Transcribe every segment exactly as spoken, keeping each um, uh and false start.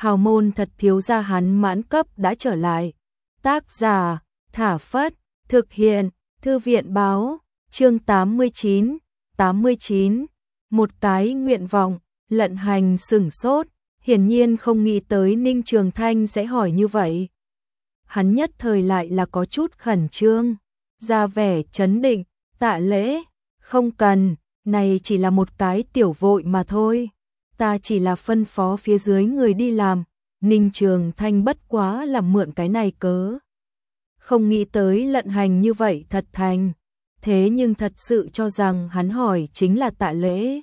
hào môn thật thiếu gia hắn mãn cấp đã trở lại. Tác giả, Thả Phất, thực hiện, Thư viện báo, chương tám mươi chín, tám mươi chín, một cái nguyện vọng, Lận Hành sửng sốt, hiển nhiên không nghĩ tới Ninh Trường Thanh sẽ hỏi như vậy. Hắn nhất thời lại là có chút khẩn trương, ra vẻ trấn định, tạ lễ, không cần, này chỉ là một cái tiểu vội mà thôi. Ta chỉ là phân phó phía dưới người đi làm, Ninh Trường Thanh bất quá là mượn cái này cớ. Không nghĩ tới Lận Hành như vậy thật thành, thế nhưng thật sự cho rằng hắn hỏi chính là tạ lễ.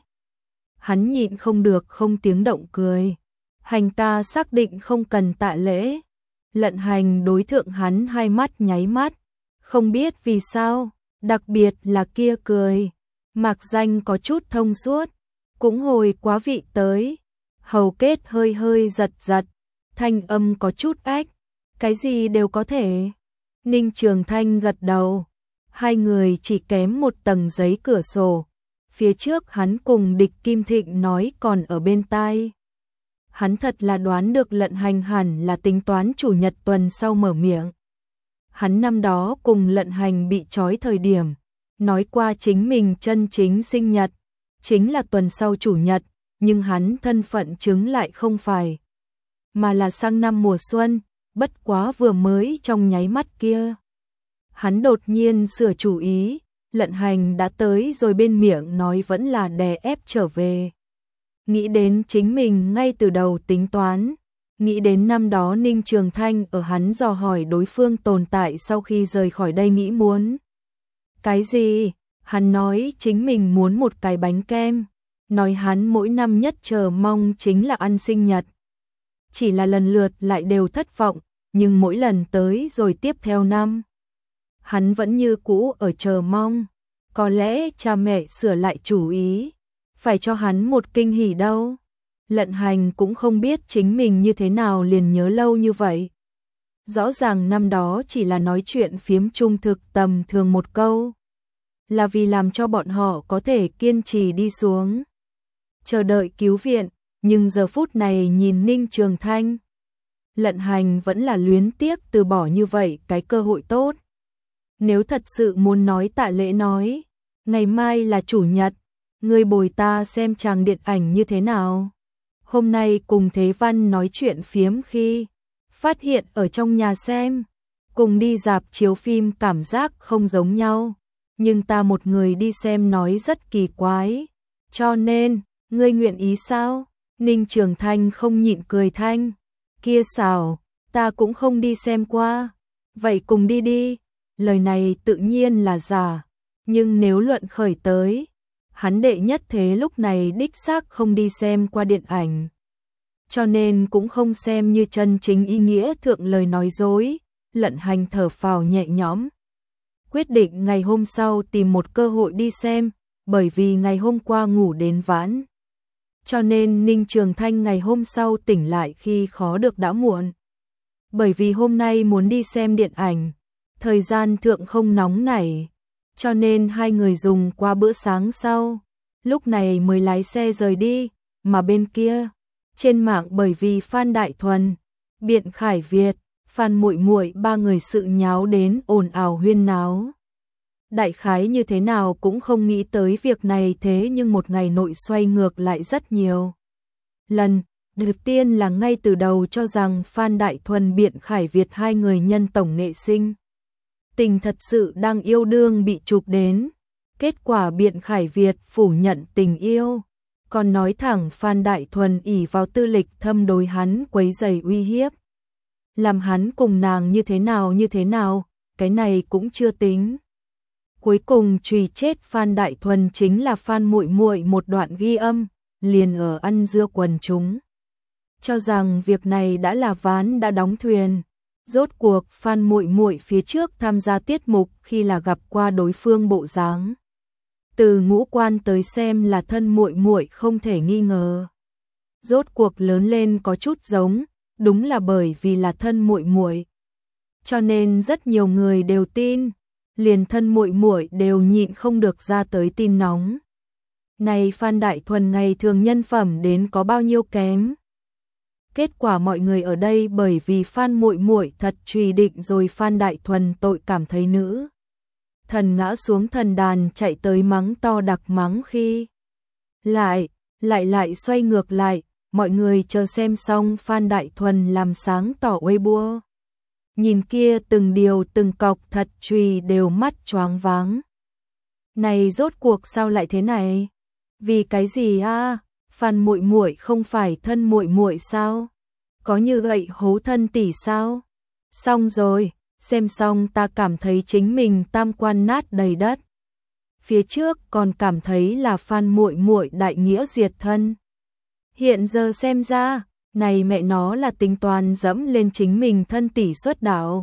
Hắn nhịn không được không tiếng động cười. Hành ta xác định không cần tạ lễ. Lận Hành đối thượng hắn hai mắt nháy mắt, không biết vì sao, đặc biệt là kia cười. Mạc danh có chút thông suốt, cũng hồi quá vị tới. Hầu kết hơi hơi giật giật, thanh âm có chút ách, cái gì đều có thể. Ninh Trường Thanh gật đầu, hai người chỉ kém một tầng giấy cửa sổ. Phía trước hắn cùng Địch Kim Thịnh nói còn ở bên tai. Hắn thật là đoán được Lận Hành hẳn là tính toán chủ nhật tuần sau mở miệng. Hắn năm đó cùng Lận Hành bị trói thời điểm, nói qua chính mình chân chính sinh nhật, chính là tuần sau chủ nhật, nhưng hắn thân phận chứng lại không phải, mà là sang năm mùa xuân, bất quá vừa mới trong nháy mắt kia. Hắn đột nhiên sửa chủ ý, Lận Hành đã tới rồi bên miệng nói vẫn là đè ép trở về. Nghĩ đến chính mình ngay từ đầu tính toán, nghĩ đến năm đó Ninh Trường Thanh ở hắn dò hỏi đối phương tồn tại sau khi rời khỏi đây nghĩ muốn. Cái gì? Hắn nói chính mình muốn một cái bánh kem, nói hắn mỗi năm nhất chờ mong chính là ăn sinh nhật. Chỉ là lần lượt lại đều thất vọng, nhưng mỗi lần tới rồi tiếp theo năm, hắn vẫn như cũ ở chờ mong. Có lẽ cha mẹ sửa lại chủ ý, phải cho hắn một kinh hỉ đâu. Lận Hành cũng không biết chính mình như thế nào liền nhớ lâu như vậy. Rõ ràng năm đó chỉ là nói chuyện phiếm trung thực tầm thường một câu, là vì làm cho bọn họ có thể kiên trì đi xuống, chờ đợi cứu viện, nhưng giờ phút này nhìn Ninh Trường Thanh, Lận Hành vẫn là luyến tiếc từ bỏ như vậy cái cơ hội tốt. Nếu thật sự muốn nói tạ lễ nói, ngày mai là chủ nhật, ngươi bồi ta xem chàng điện ảnh như thế nào. Hôm nay cùng Thế Văn nói chuyện phiếm khi phát hiện ở trong nhà xem, cùng đi rạp chiếu phim cảm giác không giống nhau, nhưng ta một người đi xem nói rất kỳ quái, cho nên, ngươi nguyện ý sao? Ninh Trường Thanh không nhịn cười thanh, kia xảo, ta cũng không đi xem qua, vậy cùng đi đi. Lời này tự nhiên là giả, nhưng nếu luận khởi tới, hắn đệ nhất thế lúc này đích xác không đi xem qua điện ảnh, cho nên cũng không xem như chân chính ý nghĩa thượng lời nói dối. Lận Hành thở phào nhẹ nhõm, quyết định ngày hôm sau tìm một cơ hội đi xem, bởi vì ngày hôm qua ngủ đến vãn, cho nên Ninh Trường Thanh ngày hôm sau tỉnh lại khi khó được đã muộn. Bởi vì hôm nay muốn đi xem điện ảnh, thời gian thượng không nóng nảy, cho nên hai người dùng qua bữa sáng sau, lúc này mới lái xe rời đi. Mà bên kia, trên mạng bởi vì Phan Đại Thuần, Biện Khải Việt, Phan Muội Muội ba người sự nháo đến ồn ào huyên náo. Đại khái như thế nào cũng không nghĩ tới việc này, thế nhưng một ngày nội xoay ngược lại rất nhiều lần. Đầu tiên là ngay từ đầu cho rằng Phan Đại Thuần Biện Khải Việt hai người nhân tổng nghệ sinh tình thật sự đang yêu đương bị chụp đến. Kết quả Biện Khải Việt phủ nhận tình yêu, còn nói thẳng Phan Đại Thuần ỷ vào tư lịch thâm đối hắn quấy rầy uy hiếp, làm hắn cùng nàng như thế nào như thế nào, cái này cũng chưa tính. Cuối cùng chùy chết Phan Đại Thuần chính là Phan Muội Muội một đoạn ghi âm, liền ở ăn dưa quần chúng. Cho rằng việc này đã là ván đã đóng thuyền. Rốt cuộc Phan Muội Muội phía trước tham gia tiết mục khi là gặp qua đối phương bộ dáng, từ ngũ quan tới xem là thân Muội Muội không thể nghi ngờ. Rốt cuộc lớn lên có chút giống, đúng là bởi vì là thân Muội Muội, cho nên rất nhiều người đều tin, liền thân Muội Muội đều nhịn không được ra tới tin nóng. Này Phan Đại Thuần ngày thường nhân phẩm đến có bao nhiêu kém. Kết quả mọi người ở đây bởi vì Phan muội muội thật trùy định rồi Phan Đại Thuần tội cảm thấy nữ thần ngã xuống thần đàn chạy tới mắng to đặc mắng khi lại, lại lại xoay ngược lại, mọi người chờ xem xong Phan Đại Thuần làm sáng tỏ Weibo. Nhìn kia từng điều từng cọc thật trùy đều mắt choáng váng. Này rốt cuộc sao lại thế này? Vì cái gì a? Phan muội muội không phải thân muội muội sao? Có như vậy hố thân tỷ sao? Xong rồi, xem xong ta cảm thấy chính mình tam quan nát đầy đất. Phía trước còn cảm thấy là Phan muội muội đại nghĩa diệt thân. Hiện giờ xem ra, này mẹ nó là tính toán dẫm lên chính mình thân tỷ xuất đạo.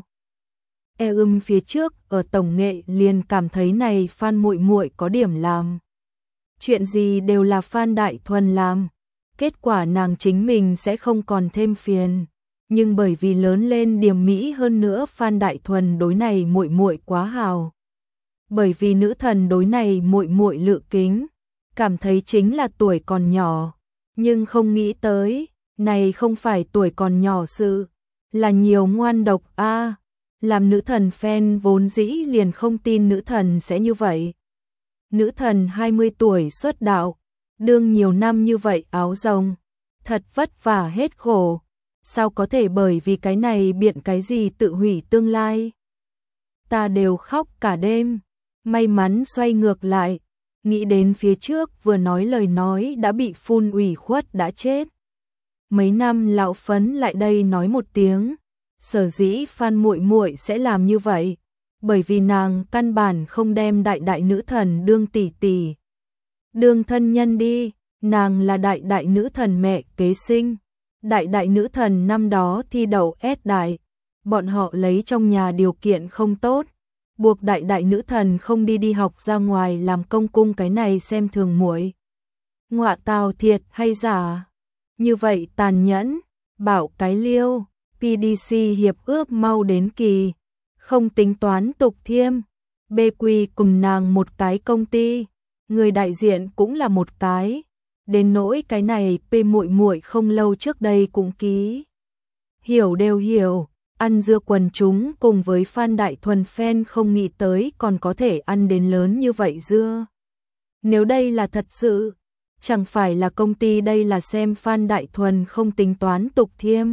E ưm phía trước ở tổng nghệ liền cảm thấy này Phan muội muội có điểm làm. Chuyện gì đều là Phan Đại Thuần làm. Kết quả nàng chính mình sẽ không còn thêm phiền, nhưng bởi vì lớn lên điềm mỹ hơn nữa Phan Đại Thuần đối này muội muội quá hào. Bởi vì nữ thần đối này muội muội lự kính, cảm thấy chính là tuổi còn nhỏ, nhưng không nghĩ tới, này không phải tuổi còn nhỏ sự, là nhiều ngoan độc a. À, làm nữ thần fan vốn dĩ liền không tin nữ thần sẽ như vậy. Nữ thần hai mươi tuổi xuất đạo, đương nhiều năm như vậy áo rồng, thật vất vả hết khổ, sao có thể bởi vì cái này biện cái gì tự hủy tương lai. Ta đều khóc cả đêm, may mắn xoay ngược lại, nghĩ đến phía trước vừa nói lời nói đã bị phun ủy khuất đã chết. Mấy năm lão phấn lại đây nói một tiếng, sở dĩ Phan muội muội sẽ làm như vậy, bởi vì nàng căn bản không đem đại đại nữ thần đương tỷ tỷ, đương thân nhân đi, nàng là đại đại nữ thần mẹ kế sinh. Đại đại nữ thần năm đó thi đậu S đại, bọn họ lấy trong nhà điều kiện không tốt, buộc đại đại nữ thần không đi đi học ra ngoài làm công cung, cái này xem thường muội. Ngọa tào thiệt hay giả? Như vậy tàn nhẫn, bảo cái liêu, pê đê xê hiệp ước mau đến kỳ, không tính toán tục thiêm, bê quy cùng nàng một cái công ty, người đại diện cũng là một cái. Đến nỗi cái này P muội muội không lâu trước đây cũng ký. Hiểu đều hiểu, ăn dưa quần chúng cùng với Phan Đại Thuần fan không nghĩ tới còn có thể ăn đến lớn như vậy dưa. Nếu đây là thật sự, chẳng phải là công ty đây là xem Phan Đại Thuần không tính toán tục thiêm.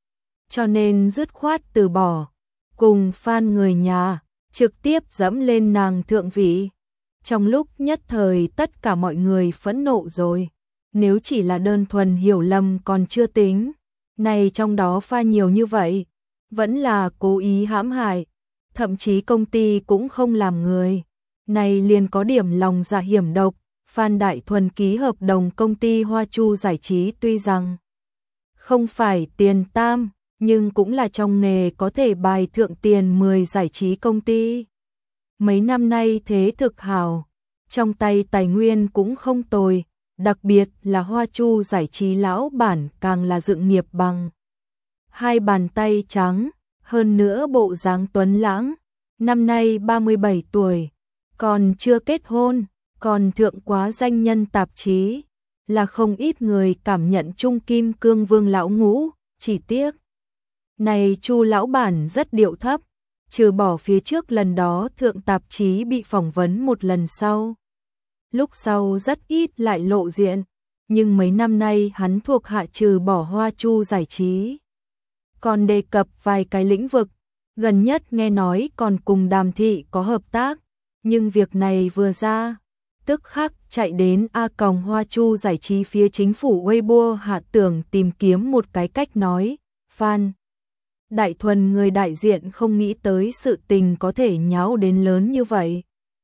Cho nên dứt khoát từ bỏ, cùng Phan người nhà, trực tiếp dẫm lên nàng thượng vị. Trong lúc nhất thời tất cả mọi người phẫn nộ rồi. Nếu chỉ là đơn thuần hiểu lầm còn chưa tính, này trong đó pha nhiều như vậy, vẫn là cố ý hãm hại, thậm chí công ty cũng không làm người. Này liền có điểm lòng dạ hiểm độc, Phan Đại Thuần ký hợp đồng công ty Hoa Chu giải trí tuy rằng không phải tiền tam, nhưng cũng là trong nghề có thể bài thượng tiền mười giải trí công ty. Mấy năm nay thế thực hảo, trong tay tài nguyên cũng không tồi. Đặc biệt là Hoa Chu giải trí lão bản càng là dựng nghiệp bằng hai bàn tay trắng, hơn nữa bộ dáng tuấn lãng, năm nay ba mươi bảy tuổi, còn chưa kết hôn, còn thượng quá danh nhân tạp chí, là không ít người cảm nhận trung kim cương vương lão ngũ, chỉ tiếc. Này Chu lão bản rất điệu thấp, trừ bỏ phía trước lần đó thượng tạp chí bị phỏng vấn một lần sau. Lúc sau rất ít lại lộ diện, nhưng mấy năm nay hắn thuộc hạ trừ bỏ Hoa Chu giải trí. Còn đề cập vài cái lĩnh vực, gần nhất nghe nói còn cùng Đàm Thị có hợp tác, nhưng việc này vừa ra, tức khắc chạy đến A Còng Hoa Chu giải trí phía chính phủ Weibo hạ tưởng tìm kiếm một cái cách nói, Phan Đại Thuần người đại diện không nghĩ tới sự tình có thể nháo đến lớn như vậy.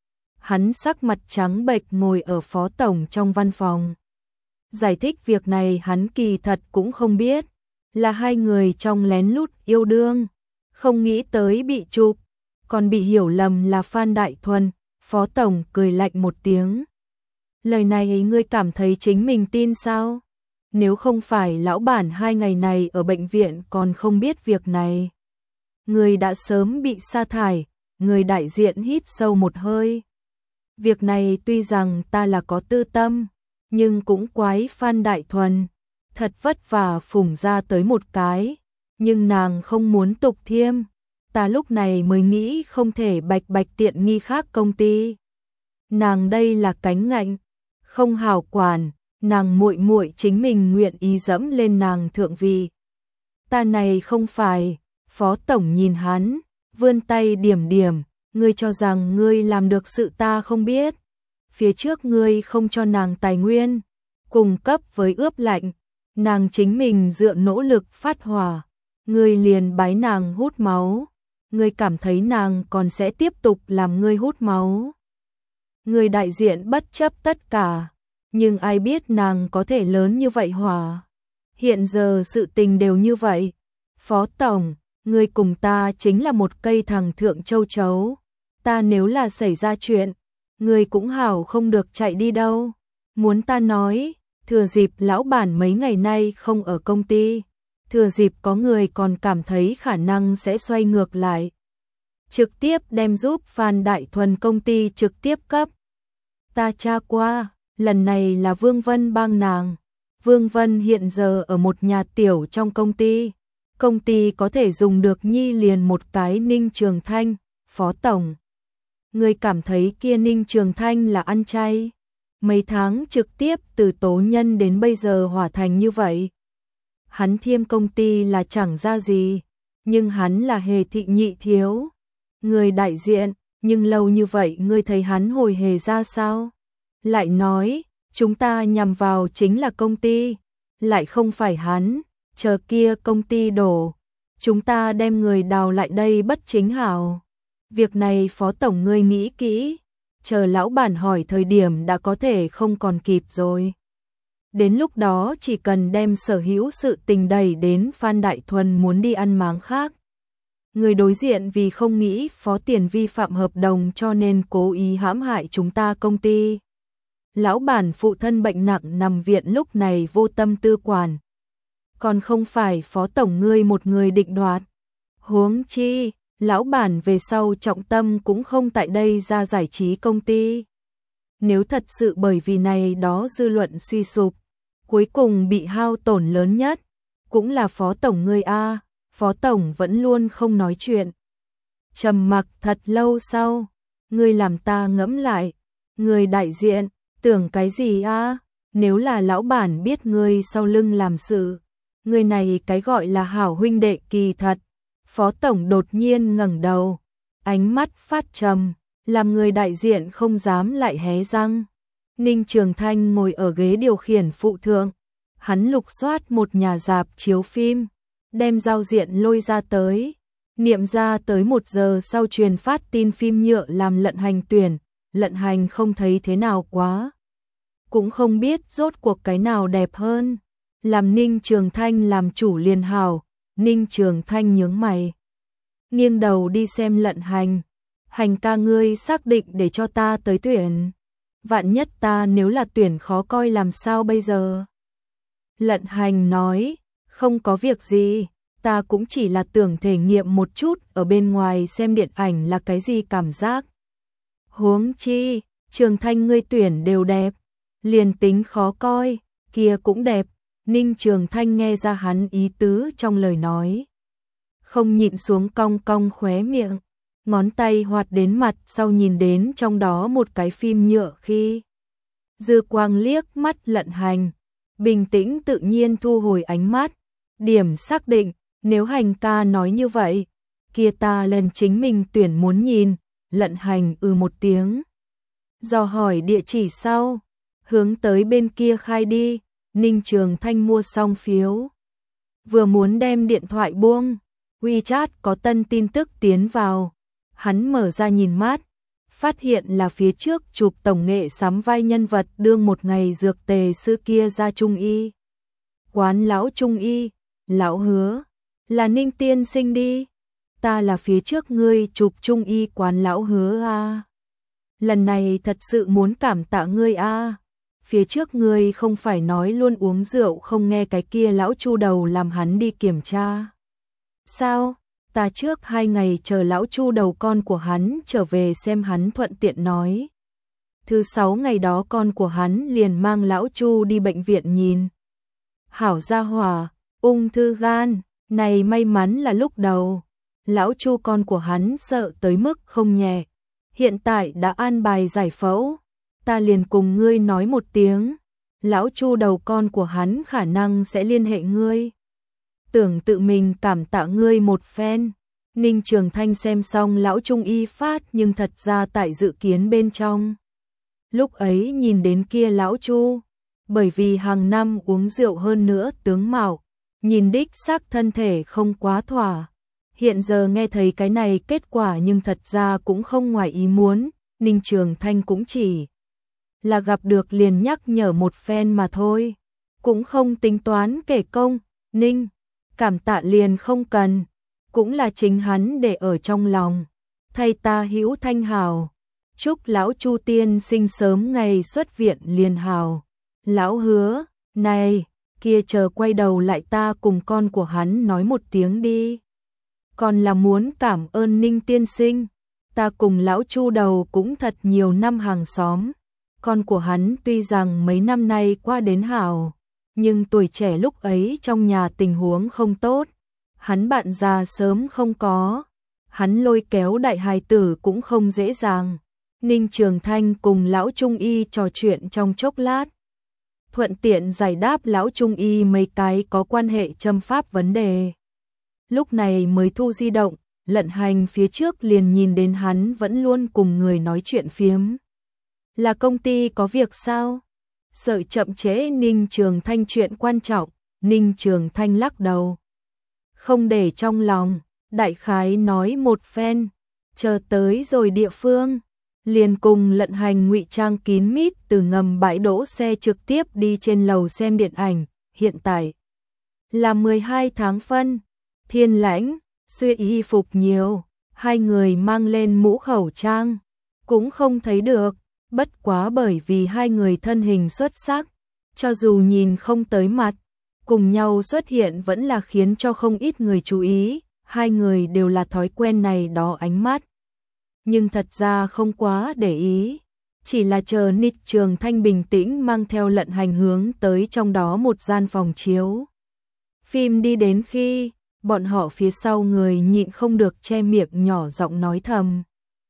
Hắn sắc mặt trắng bệch ngồi ở phó tổng trong văn phòng. Giải thích việc này hắn kỳ thật cũng không biết, là hai người trong lén lút yêu đương, không nghĩ tới bị chụp, còn bị hiểu lầm là Phan Đại Thuần. Phó tổng cười lạnh một tiếng. Lời này ngươi cảm thấy chính mình tin sao? Nếu không phải lão bản hai ngày này ở bệnh viện còn không biết việc này, người đã sớm bị sa thải. Người đại diện hít sâu một hơi. Việc này tuy rằng ta là có tư tâm, nhưng cũng quái Phan Đại Thuần. thật vất vả phủng ra tới một cái, nhưng nàng không muốn tục thiêm. Ta lúc này mới nghĩ không thể bạch bạch tiện nghi khác công ty. Nàng đây là cánh ngạnh, không hảo quản, nàng muội muội chính mình nguyện ý dẫm lên nàng thượng vị. Ta này không phải, Phó tổng nhìn hắn, vươn tay điểm điểm, ngươi cho rằng ngươi làm được sự ta không biết. Phía trước ngươi không cho nàng tài nguyên, cùng cấp với ướp lạnh, nàng chính mình dựa nỗ lực phát hỏa, ngươi liền bái nàng hút máu, ngươi cảm thấy nàng còn sẽ tiếp tục làm ngươi hút máu. Ngươi đại diện bất chấp tất cả, nhưng ai biết nàng có thể lớn như vậy hỏa. Hiện giờ sự tình đều như vậy. Phó tổng, ngươi cùng ta chính là một cây thằng thượng châu chấu. Ta nếu là xảy ra chuyện, ngươi cũng hảo không được chạy đi đâu. Muốn ta nói, thừa dịp lão bản mấy ngày nay không ở công ty, thừa dịp có người còn cảm thấy khả năng sẽ xoay ngược lại. Trực tiếp đem giúp Phan Đại Thuần công ty trực tiếp cấp. Ta tra qua, lần này là Vương Vân bang nàng. Vương Vân hiện giờ ở một nhà tiểu trong công ty. Công ty có thể dùng được nhi liền một cái Ninh Trường Thanh, Phó tổng. Người cảm thấy kia Ninh Trường Thanh là ăn chay. Mấy tháng trực tiếp từ tố nhân đến bây giờ hòa thành như vậy. Hắn thiêm công ty là chẳng ra gì, nhưng hắn là hề thị nhị thiếu. Người đại diện, nhưng lâu như vậy ngươi thấy hắn hồi hề ra sao? Lại nói, chúng ta nhằm vào chính là công ty, lại không phải hắn, chờ kia công ty đổ, chúng ta đem người đào lại đây bất chính hảo. Việc này Phó tổng ngươi nghĩ kỹ, chờ lão bản hỏi thời điểm đã có thể không còn kịp rồi. Đến lúc đó chỉ cần đem sở hữu sự tình đẩy đến Phan Đại Thuần muốn đi ăn máng khác. Người đối diện vì không nghĩ Phó Tiền vi phạm hợp đồng cho nên cố ý hãm hại chúng ta công ty. Lão bản phụ thân bệnh nặng nằm viện lúc này vô tâm tư quản. Còn không phải Phó tổng ngươi một người định đoạt. Huống chi, lão bản về sau trọng tâm cũng không tại đây ra giải trí công ty. Nếu thật sự bởi vì này đó dư luận suy sụp, cuối cùng bị hao tổn lớn nhất, cũng là Phó tổng ngươi a. Phó tổng vẫn luôn không nói chuyện. Trầm mặc thật lâu sau, ngươi làm ta ngẫm lại, người đại diện, tưởng cái gì a? Nếu là lão bản biết ngươi sau lưng làm sự, người này cái gọi là hảo huynh đệ kỳ thật. Phó tổng đột nhiên ngẩng đầu, ánh mắt phát trầm, làm người đại diện không dám lại hé răng. Ninh Trường Thanh ngồi ở ghế điều khiển phụ thượng, hắn lục soát một nhà rạp chiếu phim, đem giao diện lôi ra tới, niệm ra tới một giờ sau truyền phát tin phim nhựa làm Lận Hành tuyển, Lận Hành không thấy thế nào quá. Cũng không biết rốt cuộc cái nào đẹp hơn, làm Ninh Trường Thanh làm chủ liền hảo. Ninh Trường Thanh nhướng mày, nghiêng đầu đi xem Lận Hành. Hành ca ngươi xác định để cho ta tới tuyển. Vạn nhất ta nếu là tuyển khó coi làm sao bây giờ? Lận Hành nói, không có việc gì, ta cũng chỉ là tưởng thể nghiệm một chút ở bên ngoài xem điện ảnh là cái gì cảm giác. Huống chi, Trường Thanh ngươi tuyển đều đẹp, liền tính khó coi, kia cũng đẹp. Ninh Trường Thanh nghe ra hắn ý tứ trong lời nói, không nhịn xuống cong cong khóe miệng, ngón tay hoạt đến mặt sau nhìn đến trong đó một cái phim nhựa khi. Dư quang liếc mắt Lận Hành, bình tĩnh tự nhiên thu hồi ánh mắt, điểm xác định, nếu Hành ca nói như vậy, kia ta lần chính mình tuyển muốn nhìn. Lận Hành ừ một tiếng, dò hỏi địa chỉ sau, hướng tới bên kia khai đi. Ninh Trường Thanh mua xong phiếu, vừa muốn đem điện thoại buông, WeChat có tân tin tức tiến vào, hắn mở ra nhìn mát, phát hiện là phía trước chụp tổng nghệ sắm vai nhân vật đương một ngày dược tề sư kia ra Trung Y. Quán lão Trung Y, lão Hứa, là Ninh tiên sinh đi, ta là phía trước ngươi chụp Trung Y quán lão Hứa a. Lần này thật sự muốn cảm tạ ngươi a. Phía trước ngươi không phải nói luôn uống rượu không nghe cái kia lão Chu đầu làm hắn đi kiểm tra. Sao? Ta trước hai ngày chờ lão Chu đầu con của hắn trở về xem hắn thuận tiện nói. Thứ sáu ngày đó con của hắn liền mang lão Chu đi bệnh viện nhìn. hảo gia hỏa, ung thư gan, này may mắn là lúc đầu. Lão Chu con của hắn sợ tới mức không nhẹ. Hiện tại đã an bài giải phẫu, ta liền cùng ngươi nói một tiếng. Lão Chu đầu con của hắn khả năng sẽ liên hệ ngươi. Tưởng tự mình cảm tạ ngươi một phen. Ninh Trường Thanh xem xong lão trung y phát nhưng thật ra tại dự kiến bên trong. Lúc ấy nhìn đến kia lão Chu, bởi vì hàng năm uống rượu hơn nữa tướng mạo, nhìn đích xác thân thể không quá thỏa. Hiện giờ nghe thấy cái này kết quả nhưng thật ra cũng không ngoài ý muốn, Ninh Trường Thanh cũng chỉ là gặp được liền nhắc nhở một phen mà thôi, cũng không tính toán kể công. Ninh, cảm tạ liền không cần, cũng là chính hắn để ở trong lòng, thay ta hữu thanh hào, chúc lão Chu tiên sinh sớm ngày xuất viện liền hào. Lão hứa, này, kia chờ quay đầu lại ta cùng con của hắn nói một tiếng đi. Còn là muốn cảm ơn Ninh tiên sinh, ta cùng lão Chu đầu cũng thật nhiều năm hàng xóm. Con của hắn tuy rằng mấy năm nay qua đến hảo, nhưng tuổi trẻ lúc ấy trong nhà tình huống không tốt. Hắn bạn già sớm không có, hắn lôi kéo đại hài tử cũng không dễ dàng. Ninh Trường Thanh cùng lão Trung y trò chuyện trong chốc lát, thuận tiện giải đáp lão Trung y mấy cái có quan hệ châm pháp vấn đề. Lúc này mới thu di động, Lận Hành phía trước liền nhìn đến hắn vẫn luôn cùng người nói chuyện phiếm. Là công ty có việc sao? Sợ chậm trễ Ninh Trường Thanh chuyện quan trọng, Ninh Trường Thanh lắc đầu. Không để trong lòng, đại khái nói một phen, chờ tới rồi địa phương, liền cùng Lận Hành ngụy trang kín mít từ ngầm bãi đỗ xe trực tiếp đi trên lầu xem điện ảnh. Hiện tại là mười hai tháng phân, thiên lãnh, xuyên y phục nhiều, hai người mang lên mũ khẩu trang, cũng không thấy được, bất quá bởi vì hai người thân hình xuất sắc, cho dù nhìn không tới mặt, cùng nhau xuất hiện vẫn là khiến cho không ít người chú ý, hai người đều là thói quen này đó ánh mắt. Nhưng thật ra không quá để ý, chỉ là chờ Ninh Trường Thanh bình tĩnh mang theo Lận Hành hướng tới trong đó một gian phòng chiếu. Phim đi đến khi, bọn họ phía sau người nhịn không được che miệng nhỏ giọng nói thầm.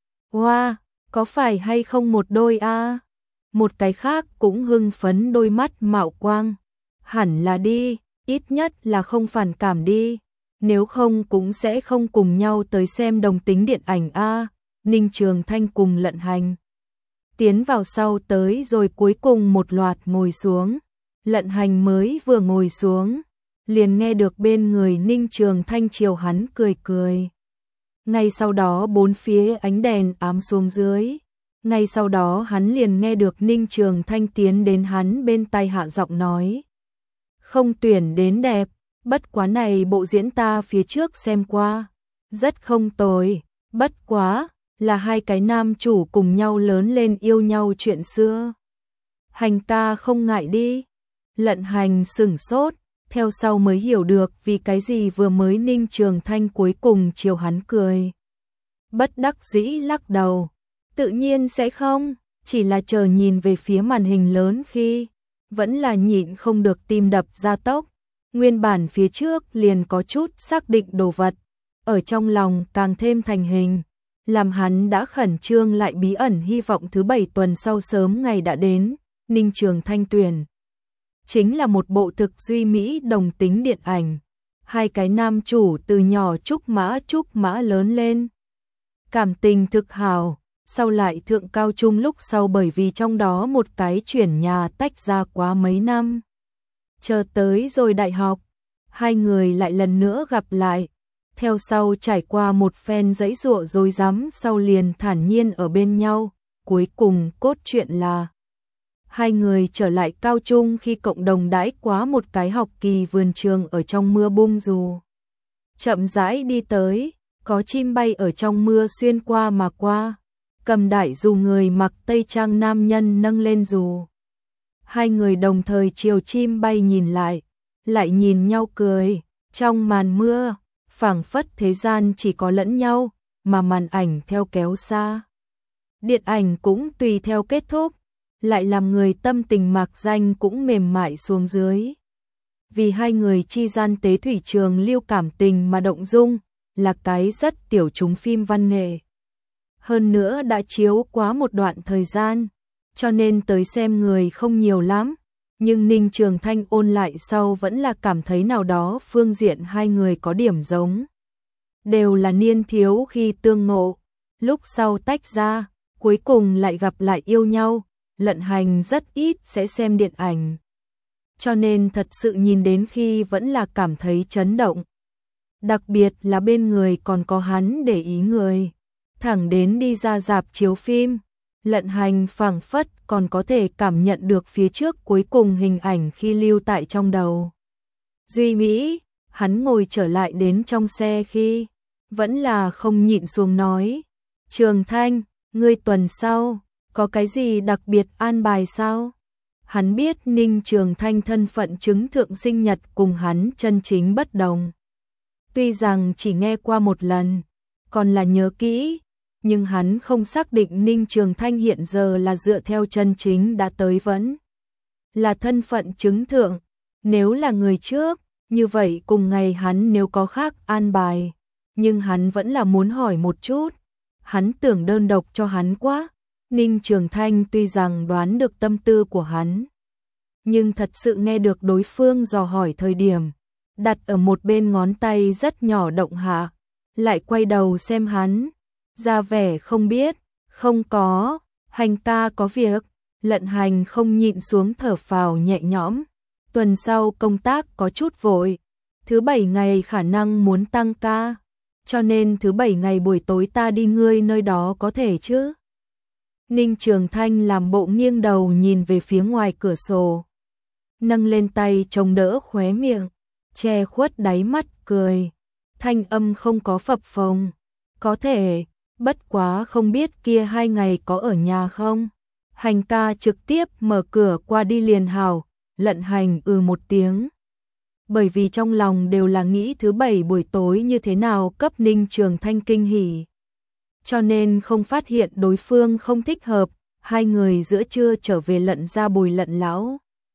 Wow, có phải hay không một đôi a? À? Một cái khác cũng hưng phấn đôi mắt mạo quang. Hẳn là đi, ít nhất là không phản cảm đi. Nếu không cũng sẽ không cùng nhau tới xem đồng tính điện ảnh a. À? Ninh Trường Thanh cùng Lận Hành tiến vào sau tới rồi cuối cùng một loạt ngồi xuống. Lận Hành mới vừa ngồi xuống, liền nghe được bên người Ninh Trường Thanh chiều hắn cười cười. Ngay sau đó bốn phía ánh đèn ám xuống dưới. Ngay sau đó hắn liền nghe được Ninh Trường Thanh tiến đến hắn bên tai hạ giọng nói. Không tuyển đến đẹp, bất quá này bộ diễn ta phía trước xem qua. Rất không tồi, bất quá là hai cái nam chủ cùng nhau lớn lên yêu nhau chuyện xưa. Hành ta không ngại đi. Lận Hành sửng sốt, theo sau mới hiểu được vì cái gì vừa mới Ninh Trường Thanh cuối cùng chiều hắn cười. Bất đắc dĩ lắc đầu, tự nhiên sẽ không, chỉ là chờ nhìn về phía màn hình lớn khi, vẫn là nhịn không được tim đập gia tốc. Nguyên bản phía trước liền có chút xác định đồ vật, ở trong lòng càng thêm thành hình, làm hắn đã khẩn trương lại bí ẩn hy vọng thứ bảy tuần sau sớm ngày đã đến. Ninh Trường Thanh tuyển chính là một bộ thực duy mỹ đồng tính điện ảnh. Hai cái nam chủ từ nhỏ trúc mã trúc mã lớn lên, cảm tình thực hào, sau lại thượng cao trung lúc sau bởi vì trong đó một cái chuyển nhà tách ra quá mấy năm. Chờ tới rồi đại học, hai người lại lần nữa gặp lại, theo sau trải qua một phen dãy dụa rối rắm sau liền thản nhiên ở bên nhau. Cuối cùng cốt truyện là hai người trở lại cao trung khi cộng đồng đãi quá một cái học kỳ vườn trường ở trong mưa bung dù. Chậm rãi đi tới, có chim bay ở trong mưa xuyên qua mà qua, cầm đại dù người mặc tây trang nam nhân nâng lên dù. Hai người đồng thời chiều chim bay nhìn lại, lại nhìn nhau cười, trong màn mưa, phảng phất thế gian chỉ có lẫn nhau, mà màn ảnh theo kéo xa. Điện ảnh cũng tùy theo kết thúc, lại làm người tâm tình mạc danh cũng mềm mại xuống dưới. vì hai người chi gian tế thủy trường lưu cảm tình mà động dung, là cái rất tiểu chúng phim văn nghệ. Hơn nữa đã chiếu quá một đoạn thời gian, cho nên tới xem người không nhiều lắm, nhưng Ninh Trường Thanh ôn lại sau vẫn là cảm thấy nào đó phương diện hai người có điểm giống. Đều là niên thiếu khi tương ngộ, lúc sau tách ra, cuối cùng lại gặp lại yêu nhau. Lận Hành rất ít sẽ xem điện ảnh, cho nên thật sự nhìn đến khi vẫn là cảm thấy chấn động. Đặc biệt là bên người còn có hắn để ý người. Thẳng đến đi ra rạp chiếu phim, Lận Hành phảng phất còn có thể cảm nhận được phía trước cuối cùng hình ảnh khi lưu tại trong đầu. Duy Mỹ, hắn ngồi trở lại đến trong xe khi, vẫn là không nhịn xuống nói. Trường Thanh, ngươi tuần sau, có cái gì đặc biệt an bài sao? Hắn biết Ninh Trường Thanh thân phận chứng thượng sinh nhật cùng hắn chân chính bất đồng. Tuy rằng chỉ nghe qua một lần, còn là nhớ kỹ, nhưng hắn không xác định Ninh Trường Thanh hiện giờ là dựa theo chân chính đã tới vẫn là thân phận chứng thượng. Nếu là người trước, như vậy cùng ngày hắn nếu có khác an bài, nhưng hắn vẫn là muốn hỏi một chút. Hắn tưởng đơn độc cho hắn quá. Ninh Trường Thanh tuy rằng đoán được tâm tư của hắn, nhưng thật sự nghe được đối phương dò hỏi thời điểm, đặt ở một bên ngón tay rất nhỏ động hạ, lại quay đầu xem hắn, ra vẻ không biết. Không có, Hành ca có việc. Lận Hành không nhịn xuống thở phào nhẹ nhõm. Tuần sau công tác có chút vội, thứ bảy ngày khả năng muốn tăng ca, cho nên thứ bảy ngày buổi tối ta đi ngươi nơi đó có thể chứ? Ninh Trường Thanh làm bộ nghiêng đầu nhìn về phía ngoài cửa sổ, nâng lên tay chống đỡ khóe miệng, che khuất đáy mắt cười. Thanh âm không có phập phồng. Có thể, bất quá không biết kia hai ngày có ở nhà không? Hành ca trực tiếp mở cửa qua đi liền hảo. Lận Hành ừ một tiếng. Bởi vì trong lòng đều là nghĩ thứ bảy buổi tối như thế nào cấp Ninh Trường Thanh kinh hỉ, cho nên không phát hiện đối phương không thích hợp. Hai người giữa trưa trở về Lận ra bồi Lận lão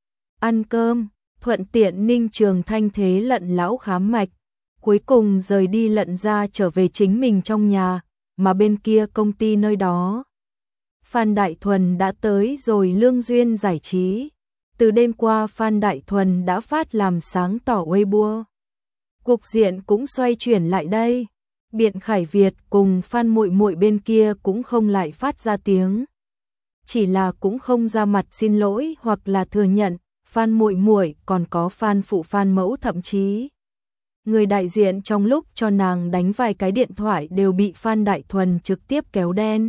ăn cơm, thuận tiện Ninh Trường Thanh thế Lận lão khám mạch, cuối cùng rời đi Lận ra trở về chính mình trong nhà. Mà bên kia công ty nơi đó, Phan Đại Thuần đã tới rồi Lương Duyên giải trí. Từ đêm qua Phan Đại Thuần đã phát làm sáng tỏ Weibo. Cục diện cũng xoay chuyển lại đây. Biện Khải Việt cùng Phan Muội Muội bên kia cũng không lại phát ra tiếng. Chỉ là cũng không ra mặt xin lỗi hoặc là thừa nhận. Phan Muội Muội còn có Phan phụ Phan mẫu, thậm chí người đại diện trong lúc cho nàng đánh vài cái điện thoại đều bị Phan Đại Thuần trực tiếp kéo đen.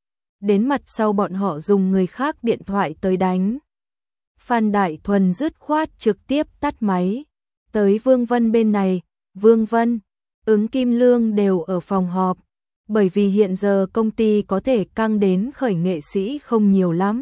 Đến mặt sau bọn họ dùng người khác điện thoại tới đánh. Phan Đại Thuần dứt khoát trực tiếp tắt máy. Tới Vương Vân bên này, Vương Vân, Ứng Kim Lương đều ở phòng họp, bởi vì hiện giờ công ty có thể căng đến khởi nghệ sĩ không nhiều lắm.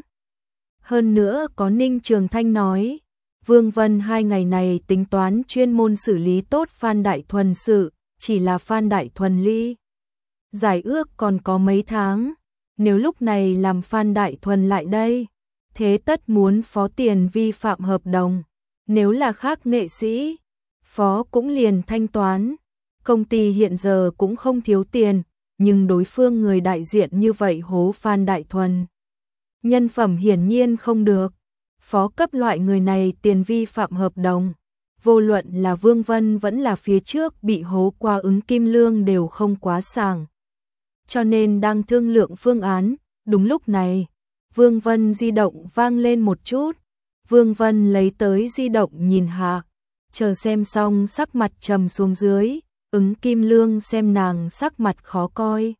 Hơn nữa có Ninh Trường Thanh nói, Vương Vân hai ngày này tính toán chuyên môn xử lý tốt Phan Đại Thuần sự, chỉ là Phan Đại Thuần ly giải ước còn có mấy tháng, nếu lúc này làm Phan Đại Thuần lại đây, thế tất muốn phó tiền vi phạm hợp đồng. Nếu là khác nghệ sĩ, phó cũng liền thanh toán. Công ty hiện giờ cũng không thiếu tiền, nhưng đối phương người đại diện như vậy hố Phan Đại Thuần, nhân phẩm hiển nhiên không được. Phó cấp loại người này tiền vi phạm hợp đồng, vô luận là Vương Vân vẫn là phía trước bị hố qua Ứng Kim Lương đều không quá sảng. Cho nên đang thương lượng phương án. Đúng lúc này, Vương Vân di động vang lên một chút. Vương Vân lấy tới di động nhìn hạ, chờ xem xong sắc mặt trầm xuống dưới. Ứng Kim Lương xem nàng sắc mặt khó coi,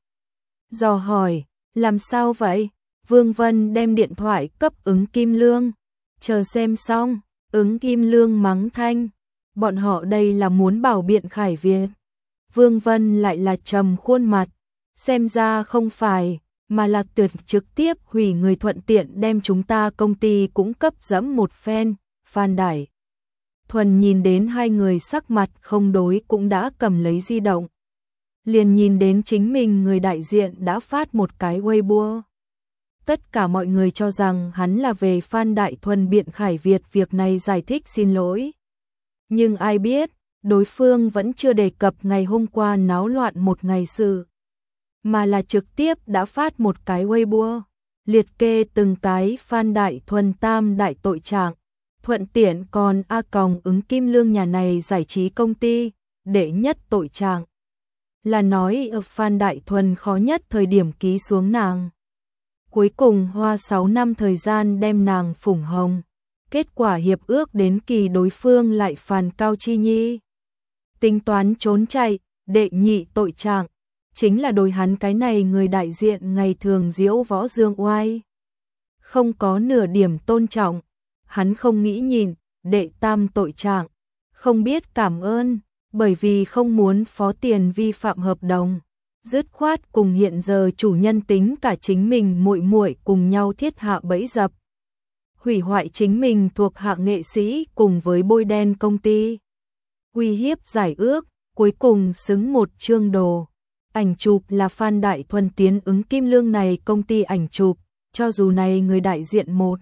dò hỏi, làm sao vậy? Vương Vân đem điện thoại cấp Ứng Kim Lương, chờ xem xong. Ứng Kim Lương mắng thanh, bọn họ đây là muốn bảo Biện Khải Việt. Vương Vân lại là trầm khuôn mặt, xem ra không phải, mà là tuyệt trực tiếp hủy người, thuận tiện đem chúng ta công ty cũng cấp dẫm một phen. Phan Đại Thuần nhìn đến hai người sắc mặt không đối cũng đã cầm lấy di động, liền nhìn đến chính mình người đại diện đã phát một cái Weibo. Tất cả mọi người cho rằng hắn là về Phan Đại Thuần Biện Khải Việt việc này giải thích xin lỗi. Nhưng ai biết, đối phương vẫn chưa đề cập ngày hôm qua náo loạn một ngày sự, mà là trực tiếp đã phát một cái Weibo, liệt kê từng cái Phan Đại Thuần tam đại tội trạng, thuận tiện còn a còng ứng Kim Lương nhà này giải trí công ty, đệ nhất tội trạng. Là nói ở Phan Đại Thuần khó nhất thời điểm ký xuống nàng. Cuối cùng hoa sáu năm thời gian đem nàng phủng hồng. Kết quả hiệp ước đến kỳ đối phương lại phàn Cao Chi Nhi. Tính toán trốn chạy, đệ nhị tội trạng, chính là đối hắn cái này người đại diện ngày thường diễu võ dương oai. Không có nửa điểm tôn trọng, hắn không nghĩ nhìn, đệ tam tội trạng, không biết cảm ơn, bởi vì không muốn phó tiền vi phạm hợp đồng. Dứt khoát cùng hiện giờ chủ nhân tính cả chính mình muội muội cùng nhau thiết hạ bẫy dập. Hủy hoại chính mình thuộc hạ nghệ sĩ cùng với bôi đen công ty. Uy hiếp giải ước, cuối cùng xứng một chương đồ. Ảnh chụp là Phan Đại Thuần tiến ứng Kim Lương này công ty ảnh chụp, cho dù này người đại diện một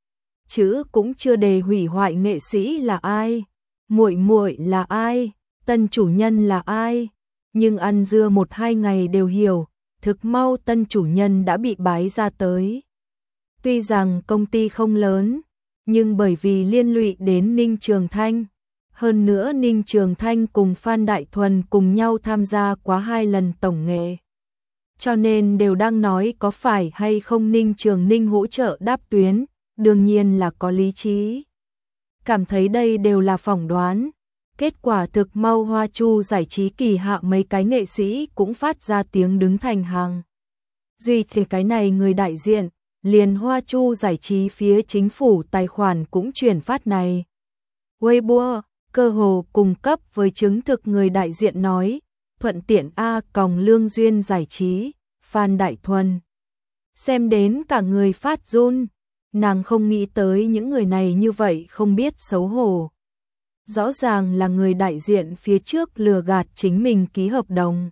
chữ cũng chưa đề hủy hoại nghệ sĩ là ai, muội muội là ai, tân chủ nhân là ai. Nhưng ăn dưa một hai ngày đều hiểu, thực mau tân chủ nhân đã bị bái ra tới. Tuy rằng công ty không lớn, nhưng bởi vì liên lụy đến Ninh Trường Thanh, hơn nữa Ninh Trường Thanh cùng Phan Đại Thuần cùng nhau tham gia quá hai lần tổng nghệ. Cho nên đều đang nói có phải hay không Ninh Trường Ninh hỗ trợ đáp tuyến, đương nhiên là có lý trí. Cảm thấy đây đều là phỏng đoán. Kết quả thực mau Hoa Chu giải trí kỳ hạ mấy cái nghệ sĩ cũng phát ra tiếng đứng thành hàng. Duy chỉ cái này người đại diện, liền Hoa Chu giải trí phía chính phủ tài khoản cũng chuyển phát này. Weibo, cơ hồ cung cấp với chứng thực người đại diện nói, thuận tiện A còng Lương Duyên giải trí, Phan Đại Thuần. Xem đến cả người phát run, nàng không nghĩ tới những người này như vậy không biết xấu hổ. Rõ ràng là người đại diện phía trước lừa gạt chính mình ký hợp đồng.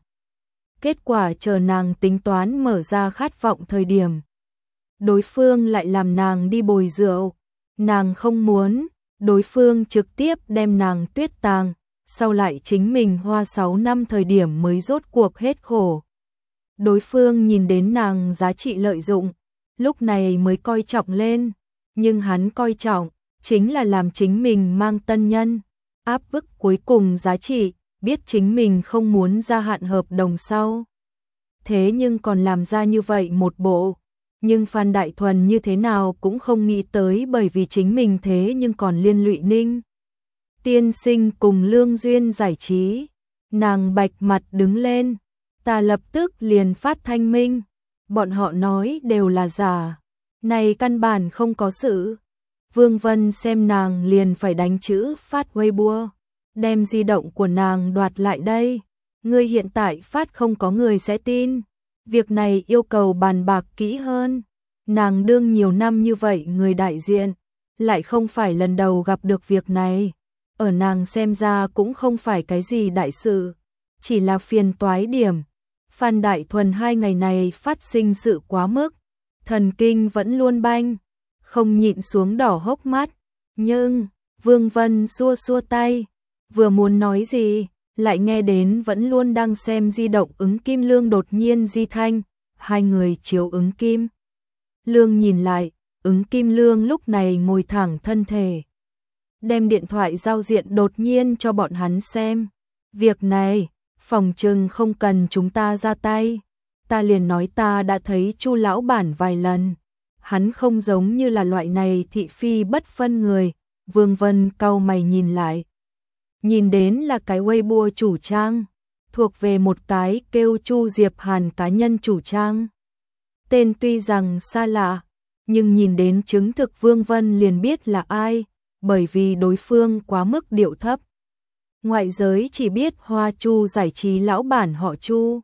Kết quả chờ nàng tính toán mở ra khát vọng thời điểm. Đối phương lại làm nàng đi bồi rượu. Nàng không muốn, đối phương trực tiếp đem nàng tuyết tàng, sau lại chính mình hoa sáu năm thời điểm mới rốt cuộc hết khổ. Đối phương nhìn đến nàng giá trị lợi dụng, lúc này mới coi trọng lên, nhưng hắn coi trọng, chính là làm chính mình mang tân nhân, áp bức cuối cùng giá trị, biết chính mình không muốn gia hạn hợp đồng sau. Thế nhưng còn làm ra như vậy một bộ, nhưng Phan Đại Thuần như thế nào cũng không nghĩ tới bởi vì chính mình thế nhưng còn liên lụy Ninh tiên sinh cùng Lương Duyên giải trí. Nàng bạch mặt đứng lên, ta lập tức liền phát thanh minh, bọn họ nói đều là giả, này căn bản không có sự. Vương Vân xem nàng liền phải đánh chữ phát Weibo, đem di động của nàng đoạt lại đây. Ngươi hiện tại phát không có người sẽ tin. Việc này yêu cầu bàn bạc kỹ hơn. Nàng đương nhiều năm như vậy người đại diện, lại không phải lần đầu gặp được việc này. Ở nàng xem ra cũng không phải cái gì đại sự, chỉ là phiền toái điểm. Phan Đại Thuần hai ngày này phát sinh sự quá mức, thần kinh vẫn luôn banh, không nhịn xuống đỏ hốc mắt. Nhưng, Vương Vân xua xua tay, vừa muốn nói gì, lại nghe đến vẫn luôn đang xem di động ứng Kim Lương đột nhiên di thanh, hai người chiếu ứng Kim Lương nhìn lại, ứng Kim Lương lúc này ngồi thẳng thân thể, đem điện thoại giao diện đột nhiên cho bọn hắn xem. Việc này, phòng trừng không cần chúng ta ra tay, ta liền nói ta đã thấy Chu lão bản vài lần, hắn không giống như là loại này thị phi bất phân người. Vương Vân cau mày nhìn lại, nhìn đến là cái Weibo chủ trang, thuộc về một cái kêu Chu Diệp Hàn cá nhân chủ trang. Tên tuy rằng xa lạ, nhưng nhìn đến chứng thực Vương Vân liền biết là ai, bởi vì đối phương quá mức điệu thấp. Ngoại giới chỉ biết Hoa Chu giải trí lão bản họ Chu,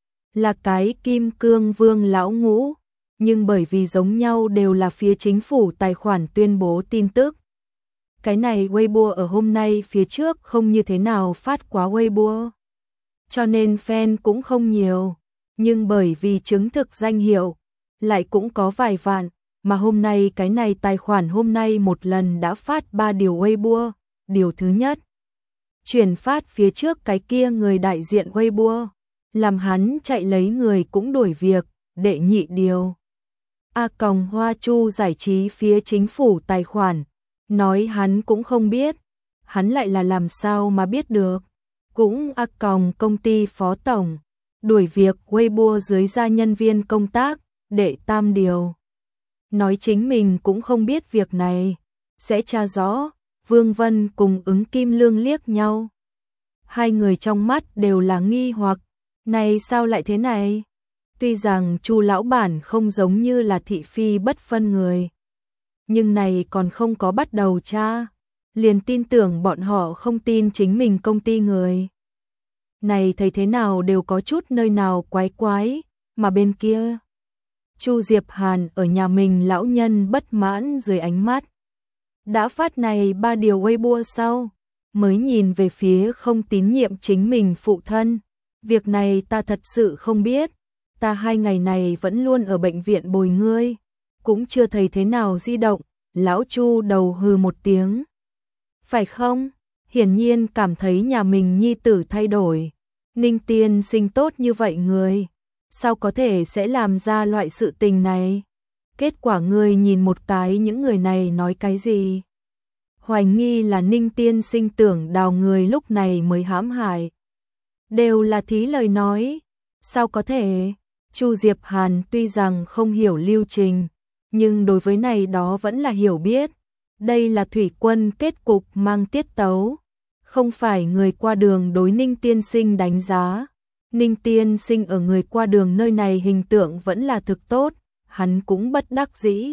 là cái Kim Cương Vương lão ngũ, nhưng bởi vì giống nhau đều là phía chính phủ tài khoản tuyên bố tin tức. Cái này Weibo ở hôm nay phía trước không như thế nào phát quá Weibo, cho nên fan cũng không nhiều, nhưng bởi vì chứng thực danh hiệu, lại cũng có vài vạn, mà hôm nay cái này tài khoản hôm nay một lần đã phát ba điều Weibo. Điều thứ nhất, chuyển phát phía trước cái kia người đại diện Weibo, làm hắn chạy lấy người cũng đổi việc. Đệ nhị điều, A Còng Hoa Chu giải trí phía chính phủ tài khoản, nói hắn cũng không biết, hắn lại là làm sao mà biết được. Cũng A Còng công ty phó tổng, đuổi việc Weibo dưới ra nhân viên công tác. Đệ tam điều, nói chính mình cũng không biết việc này, sẽ tra rõ. Vương Vân cùng Ứng Kim Lương liếc nhau. Hai người trong mắt đều là nghi hoặc, này sao lại thế này? Tuy rằng Chu lão bản không giống như là thị phi bất phân người, nhưng này còn không có bắt đầu tra, liền tin tưởng bọn họ không tin chính mình công ty người. Này thấy thế nào đều có chút nơi nào quái quái, mà bên kia Chu Diệp Hàn ở nhà mình lão nhân bất mãn dưới ánh mắt. Đã phát này ba điều Weibo sau, mới nhìn về phía không tín nhiệm chính mình phụ thân. Việc này ta thật sự không biết, ta hai ngày này vẫn luôn ở bệnh viện bồi ngươi, cũng chưa thấy thế nào di động. Lão Chu đầu hừ một tiếng. Phải không? Hiển nhiên cảm thấy nhà mình nhi tử thay đổi. Ninh Tiên Sinh tốt như vậy người, sao có thể sẽ làm ra loại sự tình này? Kết quả ngươi nhìn một cái những người này nói cái gì? Hoài nghi là Ninh Tiên Sinh tưởng đào người lúc này mới hãm hại. Đều là thí lời nói. Sao có thể? Chu Diệp Hàn tuy rằng không hiểu lưu trình, nhưng đối với này đó vẫn là hiểu biết. Đây là thủy quân kết cục mang tiết tấu. Không phải người qua đường đối Ninh Tiên Sinh đánh giá. Ninh Tiên Sinh ở người qua đường nơi này hình tượng vẫn là thực tốt, hắn cũng bất đắc dĩ.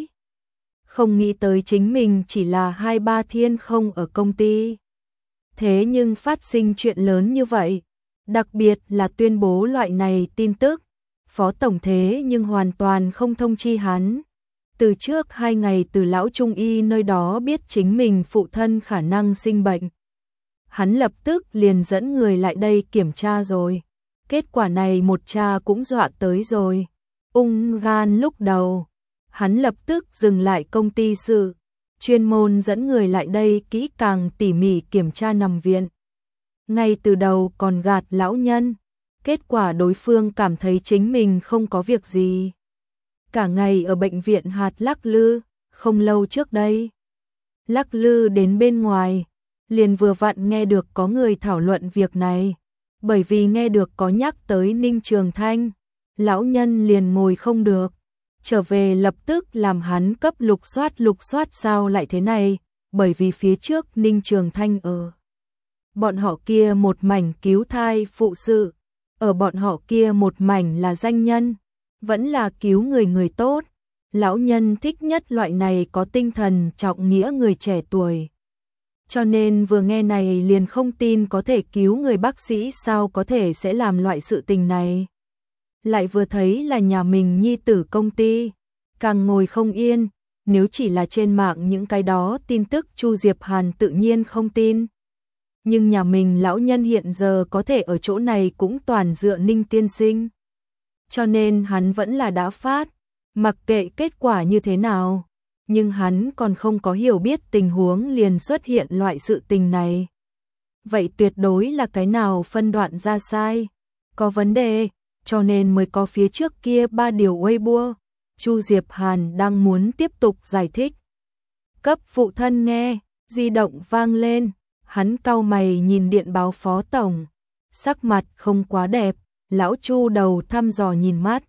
Không nghĩ tới chính mình chỉ là hai ba thiên không ở công ty. Thế nhưng phát sinh chuyện lớn như vậy, đặc biệt là tuyên bố loại này tin tức, phó tổng thế nhưng hoàn toàn không thông chi hắn. Từ trước hai ngày từ lão trung y nơi đó biết chính mình phụ thân khả năng sinh bệnh. Hắn lập tức liền dẫn người lại đây kiểm tra rồi. Kết quả này một cha cũng dọa tới rồi. Ung gan lúc đầu, hắn lập tức dừng lại công ty sự, chuyên môn dẫn người lại đây kỹ càng tỉ mỉ kiểm tra nằm viện. Ngay từ đầu còn gạt lão nhân, kết quả đối phương cảm thấy chính mình không có việc gì. Cả ngày ở bệnh viện hạt lắc lư, không lâu trước đây. Lắc lư đến bên ngoài, liền vừa vặn nghe được có người thảo luận việc này. Bởi vì nghe được có nhắc tới Ninh Trường Thanh, lão nhân liền ngồi không được. Trở về lập tức làm hắn cấp lục soát lục soát sao lại thế này, bởi vì phía trước Ninh Trường Thanh ở. Bọn họ kia một mảnh cứu thai phụ sự, ở bọn họ kia một mảnh là danh nhân, vẫn là cứu người người tốt. Lão nhân thích nhất loại này có tinh thần trọng nghĩa người trẻ tuổi. Cho nên vừa nghe này liền không tin có thể cứu người, bác sĩ sao có thể sẽ làm loại sự tình này. Lại vừa thấy là nhà mình nhi tử công ty, càng ngồi không yên. Nếu chỉ là trên mạng những cái đó tin tức Chu Diệp Hàn tự nhiên không tin. Nhưng nhà mình lão nhân hiện giờ có thể ở chỗ này cũng toàn dựa Ninh Tiên Sinh. Cho nên hắn vẫn là đã phát, mặc kệ kết quả như thế nào. Nhưng hắn còn không có hiểu biết tình huống liền xuất hiện loại sự tình này. Vậy tuyệt đối là cái nào phân đoạn ra sai, có vấn đề, cho nên mới có phía trước kia ba điều Weibo. Chu Diệp Hàn đang muốn tiếp tục giải thích. Cấp phụ thân nghe, di động vang lên, hắn cau mày nhìn điện báo phó tổng. Sắc mặt không quá đẹp, lão Chu đầu thăm dò nhìn mắt.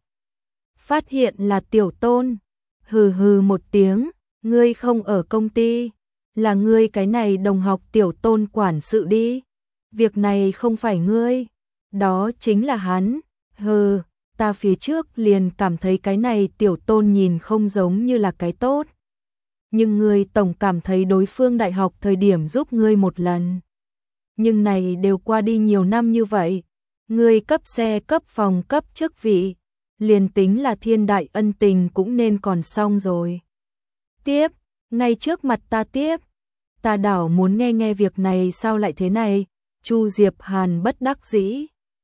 Phát hiện là Tiểu Tôn, hừ hừ một tiếng, ngươi không ở công ty, là ngươi cái này đồng học Tiểu Tôn quản sự đi. Việc này không phải ngươi, đó chính là hắn. Hừ, ta phía trước liền cảm thấy cái này Tiểu Tôn nhìn không giống như là cái tốt. Nhưng ngươi tổng cảm thấy đối phương đại học thời điểm giúp ngươi một lần. Nhưng này đều qua đi nhiều năm như vậy, ngươi cấp xe cấp phòng cấp chức vị, liền tính là thiên đại ân tình cũng nên còn xong rồi. Tiếp, ngay trước mặt ta tiếp. Ta đảo muốn nghe nghe việc này sao lại thế này. Chu Diệp Hàn bất đắc dĩ,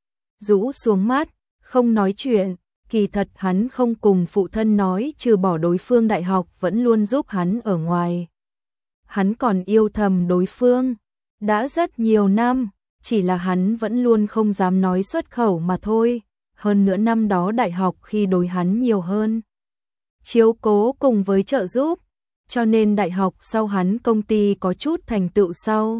rũ xuống mắt, không nói chuyện. Kỳ thật hắn không cùng phụ thân nói, trừ bỏ đối phương đại học vẫn luôn giúp hắn ở ngoài. Hắn còn yêu thầm đối phương. Đã rất nhiều năm, chỉ là hắn vẫn luôn không dám nói xuất khẩu mà thôi, hơn nữa năm đó đại học khi đối hắn nhiều hơn chiếu cố cùng với trợ giúp, cho nên đại học sau hắn công ty có chút thành tựu sau.